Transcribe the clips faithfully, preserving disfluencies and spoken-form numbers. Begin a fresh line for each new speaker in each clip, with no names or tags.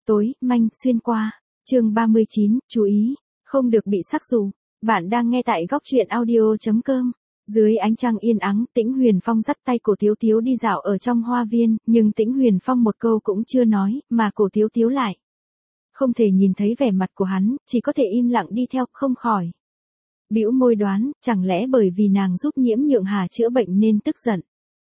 tối, manh, xuyên qua. Chương ba mươi chín, chú ý, không được bị sắc dụ. Bạn đang nghe tại góc truyện audio chấm com. Dưới ánh trăng yên ắng, Tĩnh Huyền Phong dắt tay Cổ Tiếu Tiếu đi dạo ở trong hoa viên, nhưng Tĩnh Huyền Phong một câu cũng chưa nói, mà Cổ Tiếu Tiếu lại không thể nhìn thấy vẻ mặt của hắn, chỉ có thể im lặng đi theo, không khỏi bĩu môi đoán, chẳng lẽ bởi vì nàng giúp Nhiễm Nhượng Hà chữa bệnh nên tức giận.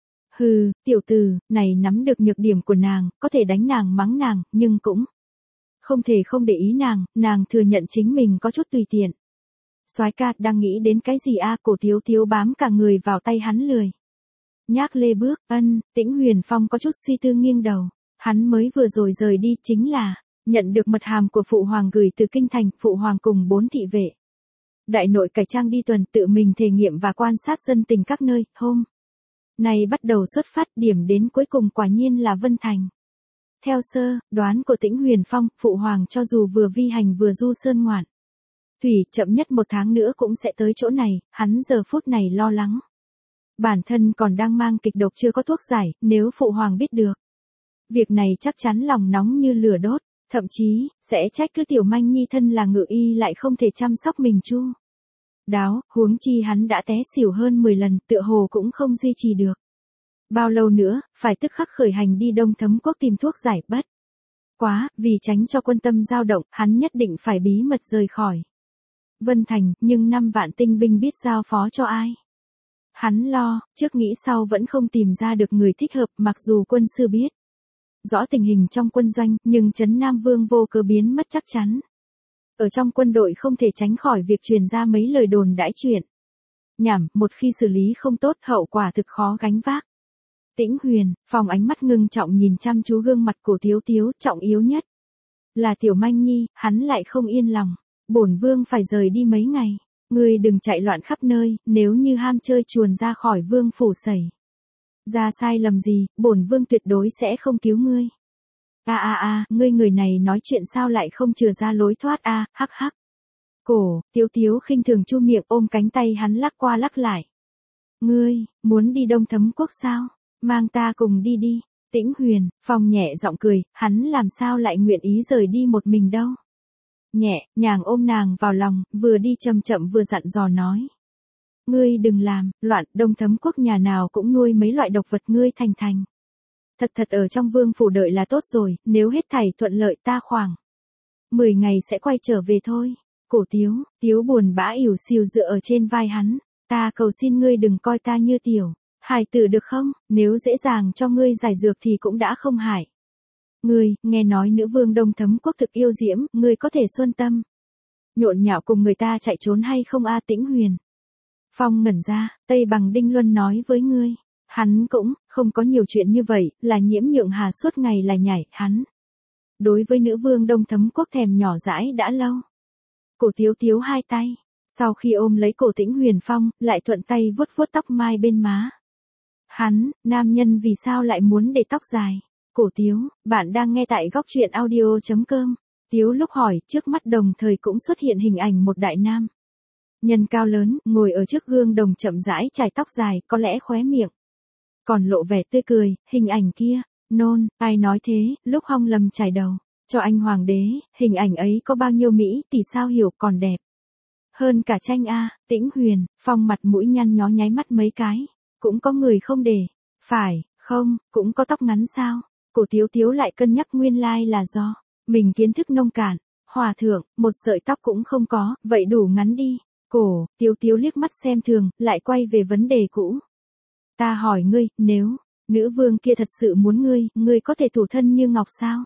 Hừ, tiểu tử, này nắm được nhược điểm của nàng, có thể đánh nàng mắng nàng, nhưng cũng không thể không để ý nàng, nàng thừa nhận chính mình có chút tùy tiện. Soái ca, đang nghĩ đến cái gì a? Cổ Tiếu Tiếu bám cả người vào tay hắn lười nhác lê bước. Ân, Tĩnh Huyền Phong có chút suy tư nghiêng đầu. Hắn mới vừa rồi rời đi chính là nhận được mật hàm của phụ hoàng gửi từ kinh thành. Phụ hoàng cùng bốn thị vệ đại nội cải trang đi tuần, tự mình thể nghiệm và quan sát dân tình các nơi. Hôm nay bắt đầu xuất phát, điểm đến cuối cùng quả nhiên là Vân Thành. Theo sơ đoán của Tĩnh Huyền Phong, phụ hoàng cho dù vừa vi hành vừa du sơn ngoạn thủy, chậm nhất một tháng nữa cũng sẽ tới chỗ này. Hắn giờ phút này lo lắng bản thân còn đang mang kịch độc chưa có thuốc giải, nếu phụ hoàng biết được việc này chắc chắn lòng nóng như lửa đốt, thậm chí sẽ trách cứ tiểu manh nhi thân là ngự y lại không thể chăm sóc mình chu đáo, huống chi hắn đã té xỉu hơn mười lần, tựa hồ cũng không duy trì được bao lâu nữa, phải tức khắc khởi hành đi Đông Thấm Quốc tìm thuốc giải. Bất quá, vì tránh cho quân tâm dao động, hắn nhất định phải bí mật rời khỏi Vân Thành, nhưng năm vạn tinh binh biết giao phó cho ai? Hắn lo, trước nghĩ sau vẫn không tìm ra được người thích hợp, mặc dù quân sư biết rõ tình hình trong quân doanh, nhưng Trấn Nam Vương vô cớ biến mất chắc chắn. Ở trong quân đội không thể tránh khỏi việc truyền ra mấy lời đồn đãi chuyện nhảm, một khi xử lý không tốt, hậu quả thực khó gánh vác. Tĩnh Huyền Phong ánh mắt ngưng trọng nhìn chăm chú gương mặt Cổ Tiếu Tiếu, trọng yếu nhất là tiểu manh nhi, hắn lại không yên lòng. Bổn vương phải rời đi mấy ngày, ngươi đừng chạy loạn khắp nơi, nếu như ham chơi chuồn ra khỏi vương phủ xảy ra sai lầm gì, bổn vương tuyệt đối sẽ không cứu ngươi. A a a, ngươi người này nói chuyện sao lại không chừa ra lối thoát a? Hắc hắc. Cổ Tiếu Tiếu khinh thường chu miệng, ôm cánh tay hắn lắc qua lắc lại. Ngươi muốn đi Đông Thấm Quốc sao? Mang ta cùng đi đi. Tĩnh Huyền Phong nhẹ giọng cười, hắn làm sao lại nguyện ý rời đi một mình đâu. Nhẹ nhàng ôm nàng vào lòng, vừa đi chậm chậm vừa dặn dò nói. Ngươi đừng làm loạn, Đông Thấm Quốc nhà nào cũng nuôi mấy loại độc vật, ngươi thành thành thật thật ở trong vương phủ đợi là tốt rồi, nếu hết thảy thuận lợi ta khoảng mười ngày sẽ quay trở về thôi. Cổ Tiếu Tiếu buồn bã ỉu xìu dựa ở trên vai hắn. Ta cầu xin ngươi đừng coi ta như tiểu hài tử được không, nếu dễ dàng cho ngươi giải dược thì cũng đã không hại ngươi. Nghe nói nữ vương Đông Thấm Quốc thực yêu diễm, ngươi có thể xuân tâm nhộn nhạo cùng người ta chạy trốn hay không a? Tĩnh Huyền Phong ngẩn ra, Tây Bằng Đinh Luân nói với ngươi, hắn cũng không có nhiều chuyện như vậy, là Nhiễm Nhượng Hà suốt ngày là nhảy, hắn đối với nữ vương Đông Thấm Quốc thèm nhỏ dãi đã lâu. Cổ Tiếu Tiếu hai tay sau khi ôm lấy cổ Tĩnh Huyền Phong, lại thuận tay vuốt vuốt tóc mai bên má hắn. Nam nhân vì sao lại muốn để tóc dài? Cổ Tiếu, bạn đang nghe tại góc truyện audio chấm com. Tiếu lúc hỏi, trước mắt đồng thời cũng xuất hiện hình ảnh một đại nam nhân cao lớn, ngồi ở trước gương đồng chậm rãi chải tóc dài, có lẽ khóe miệng còn lộ vẻ tươi cười. Hình ảnh kia, nôn, ai nói thế, lúc Hong Lâm chải đầu cho anh hoàng đế, hình ảnh ấy có bao nhiêu mỹ tỷ sao hiểu, còn đẹp hơn cả tranh a. Tĩnh Huyền Phong mặt mũi nhăn nhó nháy mắt mấy cái. Cũng có người không để phải không, cũng có tóc ngắn sao? Cổ Tiếu Tiếu lại cân nhắc, nguyên lai là do mình kiến thức nông cạn. Hòa thượng, một sợi tóc cũng không có, vậy đủ ngắn đi. Cổ Tiếu Tiếu liếc mắt xem thường, lại quay về vấn đề cũ. Ta hỏi ngươi, nếu nữ vương kia thật sự muốn ngươi, ngươi có thể thủ thân như ngọc sao?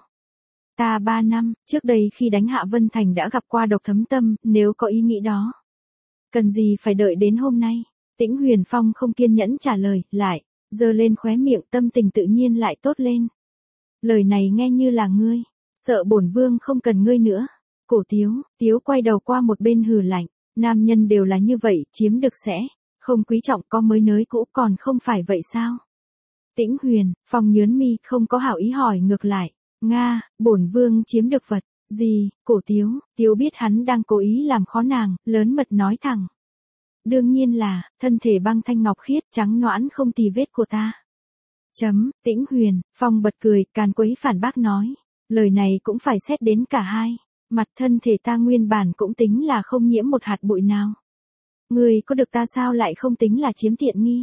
Ta ba năm trước đây khi đánh hạ Vân Thành đã gặp qua Độc Thấm Tâm, nếu có ý nghĩ đó, cần gì phải đợi đến hôm nay? Tĩnh Huyền Phong không kiên nhẫn trả lời, lại giơ lên khóe miệng, tâm tình tự nhiên lại tốt lên. Lời này nghe như là ngươi sợ bổn vương không cần ngươi nữa. Cổ Tiếu Tiếu quay đầu qua một bên hừ lạnh. Nam nhân đều là như vậy, chiếm được sẽ không quý trọng, có mới nới cũ, còn không phải vậy sao? Tĩnh Huyền Phong nhớn mi, không có hảo ý hỏi ngược lại. Nga, bổn vương chiếm được vật gì? Cổ Tiếu Tiếu biết hắn đang cố ý làm khó nàng, lớn mật nói thẳng. Đương nhiên là thân thể băng thanh ngọc khiết, trắng nõn không tì vết của ta. Chấm. Tĩnh Huyền Phong bật cười, càn quấy phản bác nói. Lời này cũng phải xét đến cả hai. Mặt thân thể ta nguyên bản cũng tính là không nhiễm một hạt bụi nào. Ngươi có được ta sao lại không tính là chiếm tiện nghi.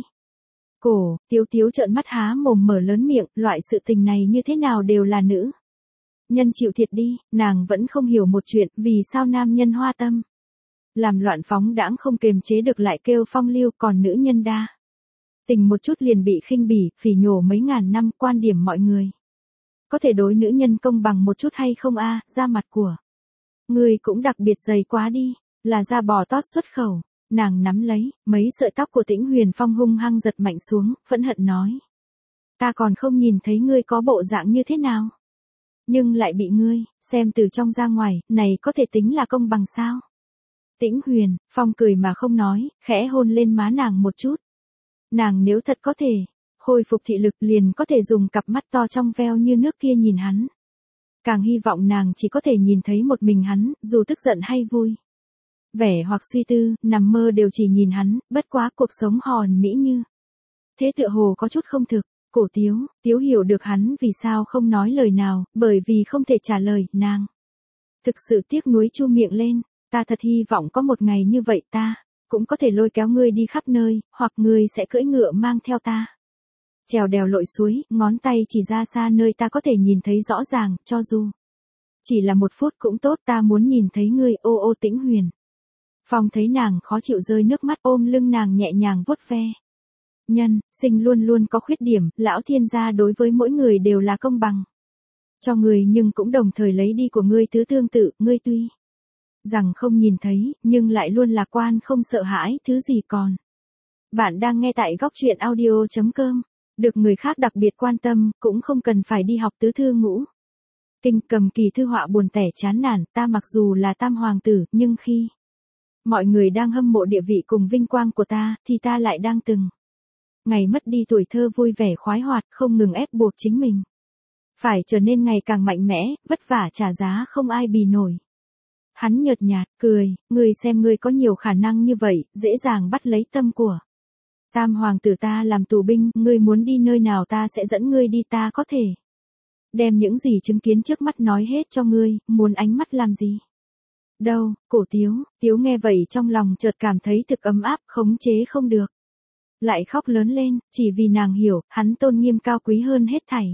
Cổ, Tiếu Tiếu trợn mắt há mồm mở lớn miệng, loại sự tình này như thế nào đều là nữ. Nhân chịu thiệt đi, nàng vẫn không hiểu một chuyện, vì sao nam nhân hoa tâm. Làm loạn phóng đãng không kềm chế được lại kêu phong lưu, còn nữ nhân đa tình một chút liền bị khinh bỉ, phỉ nhổ mấy ngàn năm quan điểm mọi người. Có thể đối nữ nhân công bằng một chút hay không a, da mặt của người cũng đặc biệt dày quá đi, là da bò tót xuất khẩu. Nàng nắm lấy, mấy sợi tóc của Tĩnh Huyền Phong hung hăng giật mạnh xuống, phẫn hận nói. Ta còn không nhìn thấy ngươi có bộ dạng như thế nào. Nhưng lại bị ngươi, xem từ trong ra ngoài, này có thể tính là công bằng sao? Tĩnh Huyền, Phong cười mà không nói, khẽ hôn lên má nàng một chút. Nàng nếu thật có thể, khôi phục thị lực liền có thể dùng cặp mắt to trong veo như nước kia nhìn hắn. Càng hy vọng nàng chỉ có thể nhìn thấy một mình hắn, dù tức giận hay vui. Vẻ hoặc suy tư, nằm mơ đều chỉ nhìn hắn, bất quá cuộc sống hòn mỹ như. Thế tựa hồ có chút không thực, Cổ Tiếu, Tiếu hiểu được hắn vì sao không nói lời nào, bởi vì không thể trả lời, nàng. Thực sự tiếc nuối chu miệng lên, ta thật hy vọng có một ngày như vậy ta, cũng có thể lôi kéo ngươi đi khắp nơi, hoặc ngươi sẽ cưỡi ngựa mang theo ta. Trèo đèo lội suối, ngón tay chỉ ra xa nơi ta có thể nhìn thấy rõ ràng, cho dù chỉ là một phút cũng tốt, ta muốn nhìn thấy ngươi, ô ô Tĩnh Huyền. Phong thấy nàng khó chịu rơi nước mắt, ôm lưng nàng nhẹ nhàng vuốt ve. Nhân, sinh luôn luôn có khuyết điểm, lão thiên gia đối với mỗi người đều là công bằng. Cho người nhưng cũng đồng thời lấy đi của ngươi thứ tương tự, ngươi tuy rằng không nhìn thấy, nhưng lại luôn lạc quan không sợ hãi, thứ gì còn. Bạn đang nghe tại góc truyện audio chấm com, được người khác đặc biệt quan tâm, cũng không cần phải đi học tứ thư ngũ. Kinh cầm kỳ thư họa buồn tẻ chán nản, ta mặc dù là tam hoàng tử, nhưng khi mọi người đang hâm mộ địa vị cùng vinh quang của ta, thì ta lại đang từng ngày mất đi tuổi thơ vui vẻ khoái hoạt, không ngừng ép buộc chính mình. Phải trở nên ngày càng mạnh mẽ, vất vả trả giá không ai bì nổi. Hắn nhợt nhạt, cười, ngươi xem ngươi có nhiều khả năng như vậy, dễ dàng bắt lấy tâm của tam hoàng tử ta làm tù binh, ngươi muốn đi nơi nào ta sẽ dẫn ngươi đi, ta có thể đem những gì chứng kiến trước mắt nói hết cho ngươi, muốn ánh mắt làm gì. Đâu, Cổ Tiếu, Tiếu nghe vậy trong lòng chợt cảm thấy thực ấm áp, khống chế không được. Lại khóc lớn lên, chỉ vì nàng hiểu, hắn tôn nghiêm cao quý hơn hết thảy.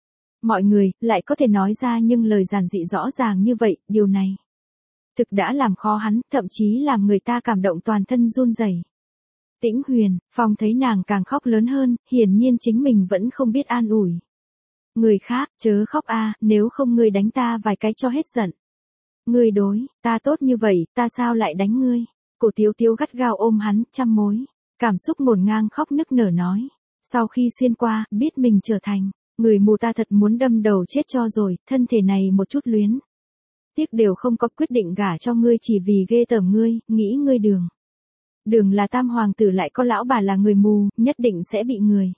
Mọi người, lại có thể nói ra nhưng lời giản dị rõ ràng như vậy, điều này thực đã làm khó hắn, thậm chí làm người ta cảm động toàn thân run rẩy. Tĩnh Huyền, Phong thấy nàng càng khóc lớn hơn, hiển nhiên chính mình vẫn không biết an ủi. Người khác, chớ khóc a, nếu không ngươi đánh ta vài cái cho hết giận. Ngươi đối, ta tốt như vậy, ta sao lại đánh ngươi? Cổ Tiếu Tiếu gắt gao ôm hắn, trăm mối cảm xúc ngổn ngang khóc nức nở nói. Sau khi xuyên qua, biết mình trở thành người mù, ta thật muốn đâm đầu chết cho rồi, thân thể này một chút luyến tiếc đều không có, quyết định gả cho ngươi chỉ vì ghê tởm ngươi, nghĩ ngươi đường. Đường là tam hoàng tử lại có lão bà là người mù, nhất định sẽ bị người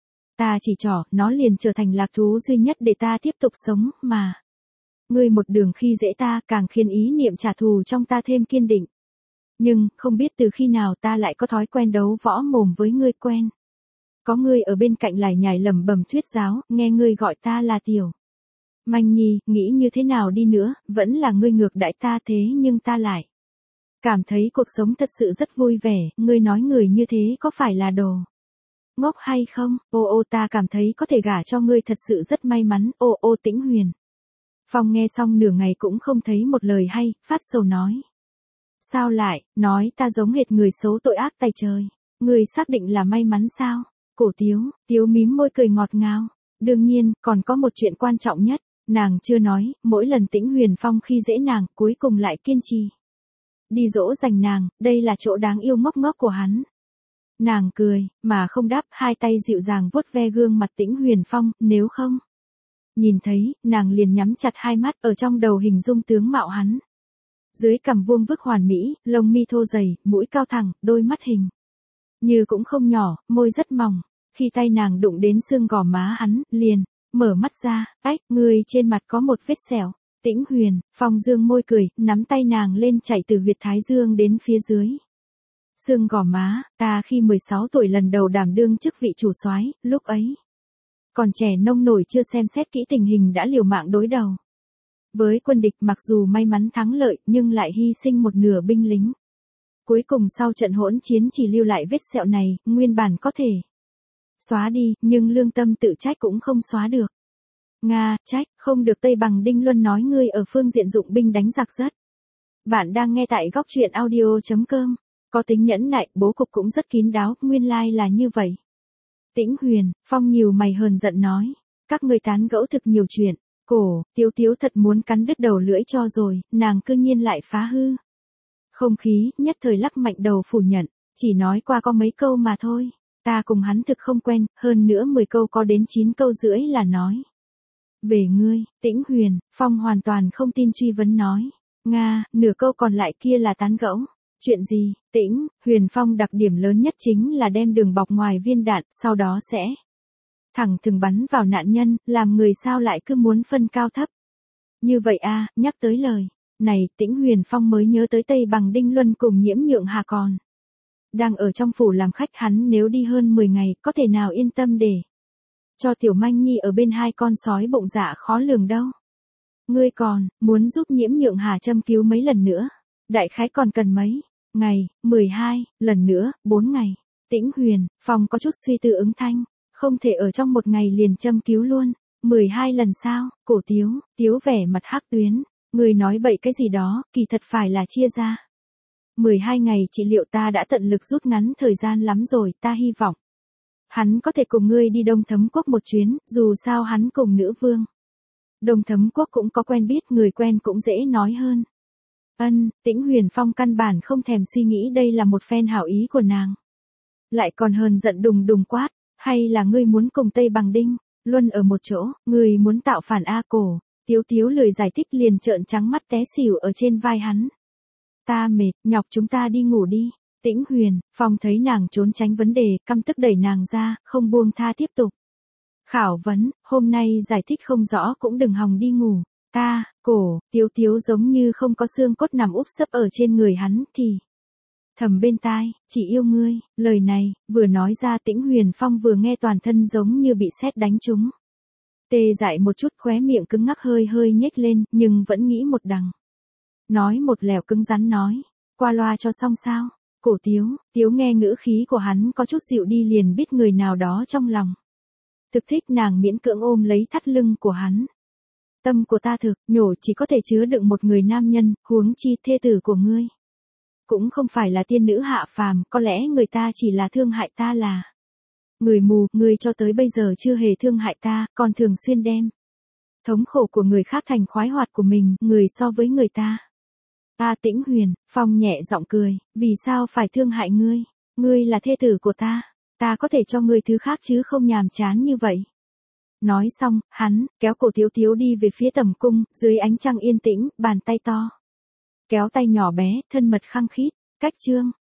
ta chỉ trỏ, nó liền trở thành lạc thú duy nhất để ta tiếp tục sống, mà ngươi một đường khi dễ ta, càng khiến ý niệm trả thù trong ta thêm kiên định. Nhưng, không biết từ khi nào ta lại có thói quen đấu võ mồm với ngươi, quen có ngươi ở bên cạnh lải nhải lẩm bẩm thuyết giáo, nghe ngươi gọi ta là tiểu manh nhi, nghĩ như thế nào đi nữa, vẫn là ngươi ngược đãi ta, thế nhưng ta lại cảm thấy cuộc sống thật sự rất vui vẻ, ngươi nói người như thế có phải là đồ ngốc hay không? Ô ô, ta cảm thấy có thể gả cho ngươi thật sự rất may mắn, ô ô Tĩnh Huyền. Phong nghe xong nửa ngày cũng không thấy một lời hay, phát sầu nói. Sao lại, nói ta giống hệt người xấu tội ác tay trời, ngươi xác định là may mắn sao? Cổ Tiếu, Tiếu mím môi cười ngọt ngào. Đương nhiên, còn có một chuyện quan trọng nhất, nàng chưa nói, mỗi lần Tĩnh Huyền Phong khi dễ nàng, cuối cùng lại kiên trì đi dỗ dành nàng, đây là chỗ đáng yêu ngốc ngốc của hắn. Nàng cười, mà không đáp, hai tay dịu dàng vuốt ve gương mặt Tĩnh Huyền Phong, nếu không nhìn thấy, nàng liền nhắm chặt hai mắt, ở trong đầu hình dung tướng mạo hắn. Dưới cằm vuông vức hoàn mỹ, lông mi thô dày, mũi cao thẳng, đôi mắt hình như cũng không nhỏ, môi rất mỏng. Khi tay nàng đụng đến xương gò má hắn, liền mở mắt ra, ách, người trên mặt có một vết sẹo. Tĩnh Huyền, Phong dương môi cười, nắm tay nàng lên chạy từ huyệt thái dương đến phía dưới xương gò má. Ta khi mười sáu tuổi lần đầu đảm đương chức vị chủ soái, lúc ấy còn trẻ nông nổi chưa xem xét kỹ tình hình đã liều mạng đối đầu. Với quân địch mặc dù may mắn thắng lợi nhưng lại hy sinh một nửa binh lính. Cuối cùng sau trận hỗn chiến chỉ lưu lại vết sẹo này, nguyên bản có thể xóa đi, nhưng lương tâm tự trách cũng không xóa được. Nga, trách, không được Tây Bằng Đinh Luân nói ngươi ở phương diện dụng binh đánh giặc rất. Bạn đang nghe tại góc truyện audio.com. Có tính nhẫn nại, bố cục cũng rất kín đáo, nguyên lai là như vậy. Tĩnh Huyền, Phong nhiều mày hờn giận nói. Các người tán gẫu thực nhiều chuyện. Cổ, Tiếu Tiếu thật muốn cắn đứt đầu lưỡi cho rồi, nàng cư nhiên lại phá hư. Không khí, nhất thời lắc mạnh đầu phủ nhận, chỉ nói qua có mấy câu mà thôi. Ta cùng hắn thực không quen, hơn nữa mười câu có đến chín câu rưỡi là nói. Về ngươi, Tĩnh Huyền, Phong hoàn toàn không tin truy vấn nói. Nga, nửa câu còn lại kia là tán gẫu. Chuyện gì, Tĩnh, Huyền Phong đặc điểm lớn nhất chính là đem đường bọc ngoài viên đạn, sau đó sẽ thẳng thừng bắn vào nạn nhân, làm người sao lại cứ muốn phân cao thấp. Như vậy a, nhắc tới lời này, Tĩnh Huyền Phong mới nhớ tới Tây Bằng Đinh Luân cùng Nhiễm Nhượng Hà còn đang ở trong phủ làm khách, hắn nếu đi hơn mười ngày, có thể nào yên tâm để cho tiểu manh nhi ở bên hai con sói bụng dạ khó lường đâu. Ngươi còn muốn giúp Nhiễm Nhượng Hà châm cứu mấy lần nữa, đại khái còn cần mấy ngày, mười hai, lần nữa, bốn ngày. Tĩnh Huyền Phong có chút suy tư ứng thanh, không thể ở trong một ngày liền châm cứu luôn, mười hai lần sao? Cổ Tiếu, Tiếu vẻ mặt hắc tuyến, người nói bậy cái gì đó, kỳ thật phải là chia ra. mười hai ngày trị liệu ta đã tận lực rút ngắn thời gian lắm rồi, ta hy vọng hắn có thể cùng ngươi đi Đông Thấm Quốc một chuyến, dù sao hắn cùng nữ vương Đông Thấm Quốc cũng có quen biết, người quen cũng dễ nói hơn. Ân, Tĩnh Huyền Phong căn bản không thèm suy nghĩ đây là một phen hảo ý của nàng. Lại còn hờn giận đùng đùng quát, hay là ngươi muốn cùng Tây Bằng Đinh Luân ở một chỗ, ngươi muốn tạo phản a? Cổ Tiếu Tiếu lười giải thích liền trợn trắng mắt té xỉu ở trên vai hắn. Ta mệt, nhọc, chúng ta đi ngủ đi. Tĩnh Huyền Phong thấy nàng trốn tránh vấn đề, căm tức đẩy nàng ra, không buông tha tiếp tục. Khảo vấn, hôm nay giải thích không rõ cũng đừng hòng đi ngủ. Ta, Cổ Tiếu Tiếu giống như không có xương cốt nằm úp sấp ở trên người hắn thì thầm bên tai, chỉ yêu ngươi. Lời này vừa nói ra, Tĩnh Huyền Phong vừa nghe toàn thân giống như bị sét đánh trúng. Tê dại một chút, khóe miệng cứng ngắc hơi hơi nhếch lên, nhưng vẫn nghĩ một đằng nói một lèo, cứng rắn nói, qua loa cho xong sao? Cổ Tiếu, Tiếu nghe ngữ khí của hắn có chút dịu đi liền biết người nào đó trong lòng thực thích nàng, miễn cưỡng ôm lấy thắt lưng của hắn. Tâm của ta thực nhổ chỉ có thể chứa đựng một người nam nhân, huống chi thê tử của ngươi cũng không phải là tiên nữ hạ phàm, có lẽ người ta chỉ là thương hại ta là người mù, ngươi cho tới bây giờ chưa hề thương hại ta, còn thường xuyên đem thống khổ của người khác thành khoái hoạt của mình, người so với người ta. A Tĩnh Huyền Phong nhẹ giọng cười, vì sao phải thương hại ngươi? Ngươi là thê tử của ta, ta có thể cho ngươi thứ khác chứ không nhàm chán như vậy. Nói xong, hắn kéo cổ Tiếu Tiếu đi về phía tầm cung, dưới ánh trăng yên tĩnh, bàn tay to kéo tay nhỏ bé, thân mật khăng khít. Cách chương